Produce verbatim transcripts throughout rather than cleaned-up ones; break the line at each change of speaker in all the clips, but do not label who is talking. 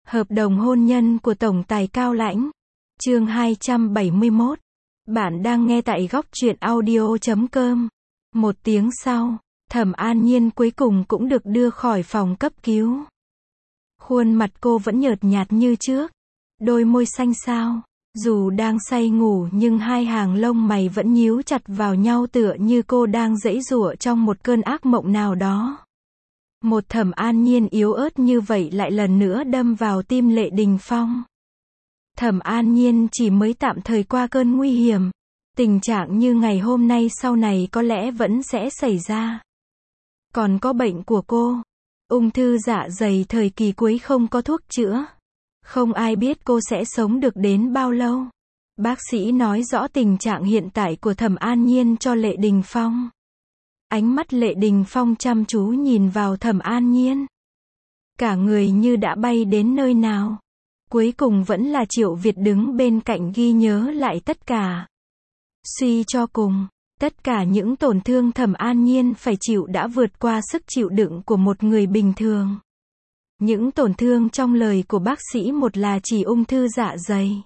Hợp đồng hôn nhân của tổng tài Cao Lãnh. Chương hai trăm bảy mươi mốt. Bạn đang nghe tại góc truyện audio chấm com. Một tiếng sau, Thẩm An Nhiên cuối cùng cũng được đưa khỏi phòng cấp cứu. Khuôn mặt cô vẫn nhợt nhạt như trước, đôi môi xanh xao. Dù đang say ngủ nhưng hai hàng lông mày vẫn nhíu chặt vào nhau tựa như cô đang giãy giụa trong một cơn ác mộng nào đó. Một Thẩm An Nhiên yếu ớt như vậy lại lần nữa đâm vào tim Lệ Đình Phong. Thẩm An Nhiên chỉ mới tạm thời qua cơn nguy hiểm. Tình trạng như ngày hôm nay sau này có lẽ vẫn sẽ xảy ra. Còn có bệnh của cô, ung thư dạ dày thời kỳ cuối không có thuốc chữa. Không ai biết cô sẽ sống được đến bao lâu. Bác sĩ nói rõ tình trạng hiện tại của Thẩm An Nhiên cho Lệ Đình Phong. Ánh mắt Lệ Đình Phong chăm chú nhìn vào Thẩm An Nhiên. Cả người như đã bay đến nơi nào. Cuối cùng vẫn là Triệu Việt đứng bên cạnh ghi nhớ lại tất cả. Suy cho cùng, tất cả những tổn thương Thẩm An Nhiên phải chịu đã vượt qua sức chịu đựng của một người bình thường. Những tổn thương trong lời của bác sĩ, một là chỉ ung thư dạ dày,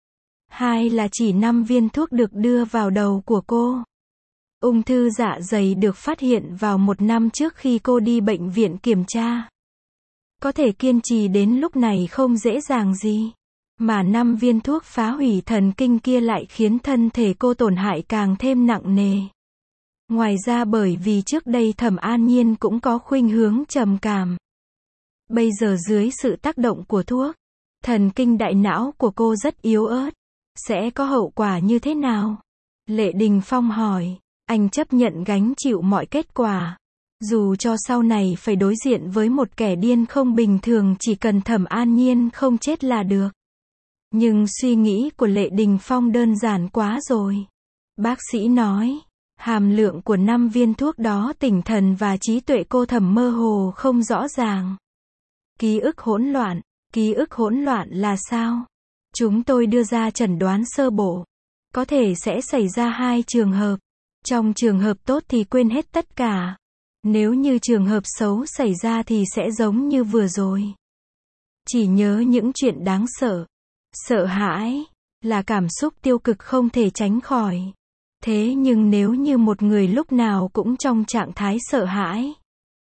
hai là chỉ năm viên thuốc được đưa vào đầu của cô. Ung thư dạ dày được phát hiện vào một năm trước khi cô đi bệnh viện kiểm tra. Có thể kiên trì đến lúc này không dễ dàng gì. Mà năm viên thuốc phá hủy thần kinh kia lại khiến thân thể cô tổn hại càng thêm nặng nề. Ngoài ra bởi vì trước đây Thẩm An Nhiên cũng có khuynh hướng trầm cảm. Bây giờ dưới sự tác động của thuốc, thần kinh đại não của cô rất yếu ớt. Sẽ có hậu quả như thế nào? Lệ Đình Phong hỏi. Anh chấp nhận gánh chịu mọi kết quả. Dù cho sau này phải đối diện với một kẻ điên không bình thường, chỉ cần Thẩm An Nhiên không chết là được. Nhưng suy nghĩ của Lệ Đình Phong đơn giản quá rồi. Bác sĩ nói, hàm lượng của năm viên thuốc đó tỉnh thần và trí tuệ cô Thẩm mơ hồ không rõ ràng. Ký ức hỗn loạn. Ký ức hỗn loạn là sao? Chúng tôi đưa ra chẩn đoán sơ bộ. Có thể sẽ xảy ra hai trường hợp. Trong trường hợp tốt thì quên hết tất cả. Nếu như trường hợp xấu xảy ra thì sẽ giống như vừa rồi. Chỉ nhớ những chuyện đáng sợ. Sợ hãi là cảm xúc tiêu cực không thể tránh khỏi. Thế nhưng nếu như một người lúc nào cũng trong trạng thái sợ hãi,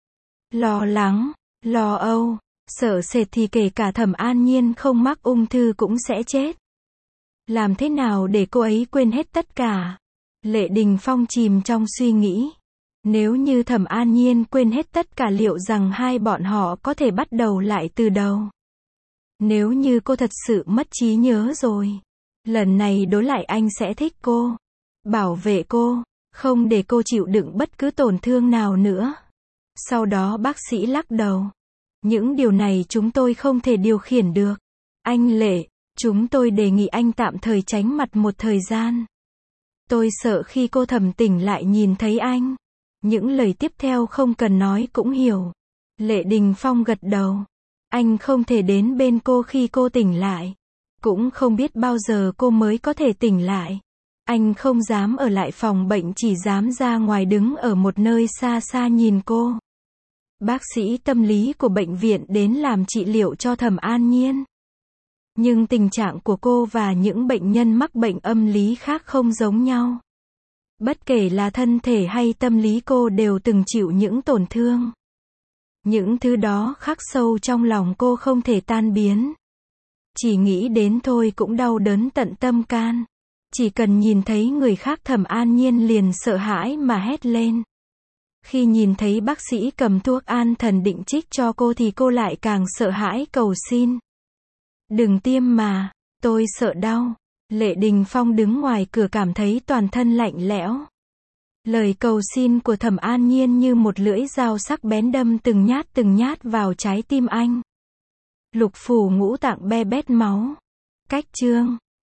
lo lắng, lo âu, sợ sệt thì kể cả Thẩm An Nhiên không mắc ung thư cũng sẽ chết. Làm thế nào để cô ấy quên hết tất cả? Lệ Đình Phong chìm trong suy nghĩ. Nếu như Thẩm An Nhiên quên hết tất cả, liệu rằng hai bọn họ có thể bắt đầu lại từ đầu? Nếu như cô thật sự mất trí nhớ rồi, lần này đối lại anh sẽ thích cô, bảo vệ cô, không để cô chịu đựng bất cứ tổn thương nào nữa. Sau đó bác sĩ lắc đầu. Những điều này chúng tôi không thể điều khiển được. Anh Lệ, chúng tôi đề nghị anh tạm thời tránh mặt một thời gian. Tôi sợ khi cô Thẩm tỉnh lại nhìn thấy anh. Những lời tiếp theo không cần nói cũng hiểu. Lệ Đình Phong gật đầu. Anh không thể đến bên cô khi cô tỉnh lại. Cũng không biết bao giờ cô mới có thể tỉnh lại. Anh không dám ở lại phòng bệnh, chỉ dám ra ngoài đứng ở một nơi xa xa nhìn cô. Bác sĩ tâm lý của bệnh viện đến làm trị liệu cho Thẩm An Nhiên. Nhưng tình trạng của cô và những bệnh nhân mắc bệnh âm lý khác không giống nhau. Bất kể là thân thể hay tâm lý, cô đều từng chịu những tổn thương. Những thứ đó khắc sâu trong lòng cô không thể tan biến. Chỉ nghĩ đến thôi cũng đau đớn tận tâm can. Chỉ cần nhìn thấy người khác Thẩm An Nhiên liền sợ hãi mà hét lên. Khi nhìn thấy bác sĩ cầm thuốc an thần định trích cho cô thì cô lại càng sợ hãi cầu xin. Đừng tiêm mà, tôi sợ đau. Lệ Đình Phong đứng ngoài cửa cảm thấy toàn thân lạnh lẽo. Lời cầu xin của Thẩm An Nhiên như một lưỡi dao sắc bén đâm từng nhát từng nhát vào trái tim anh. Lục phủ ngũ tạng be bét máu. Cách chương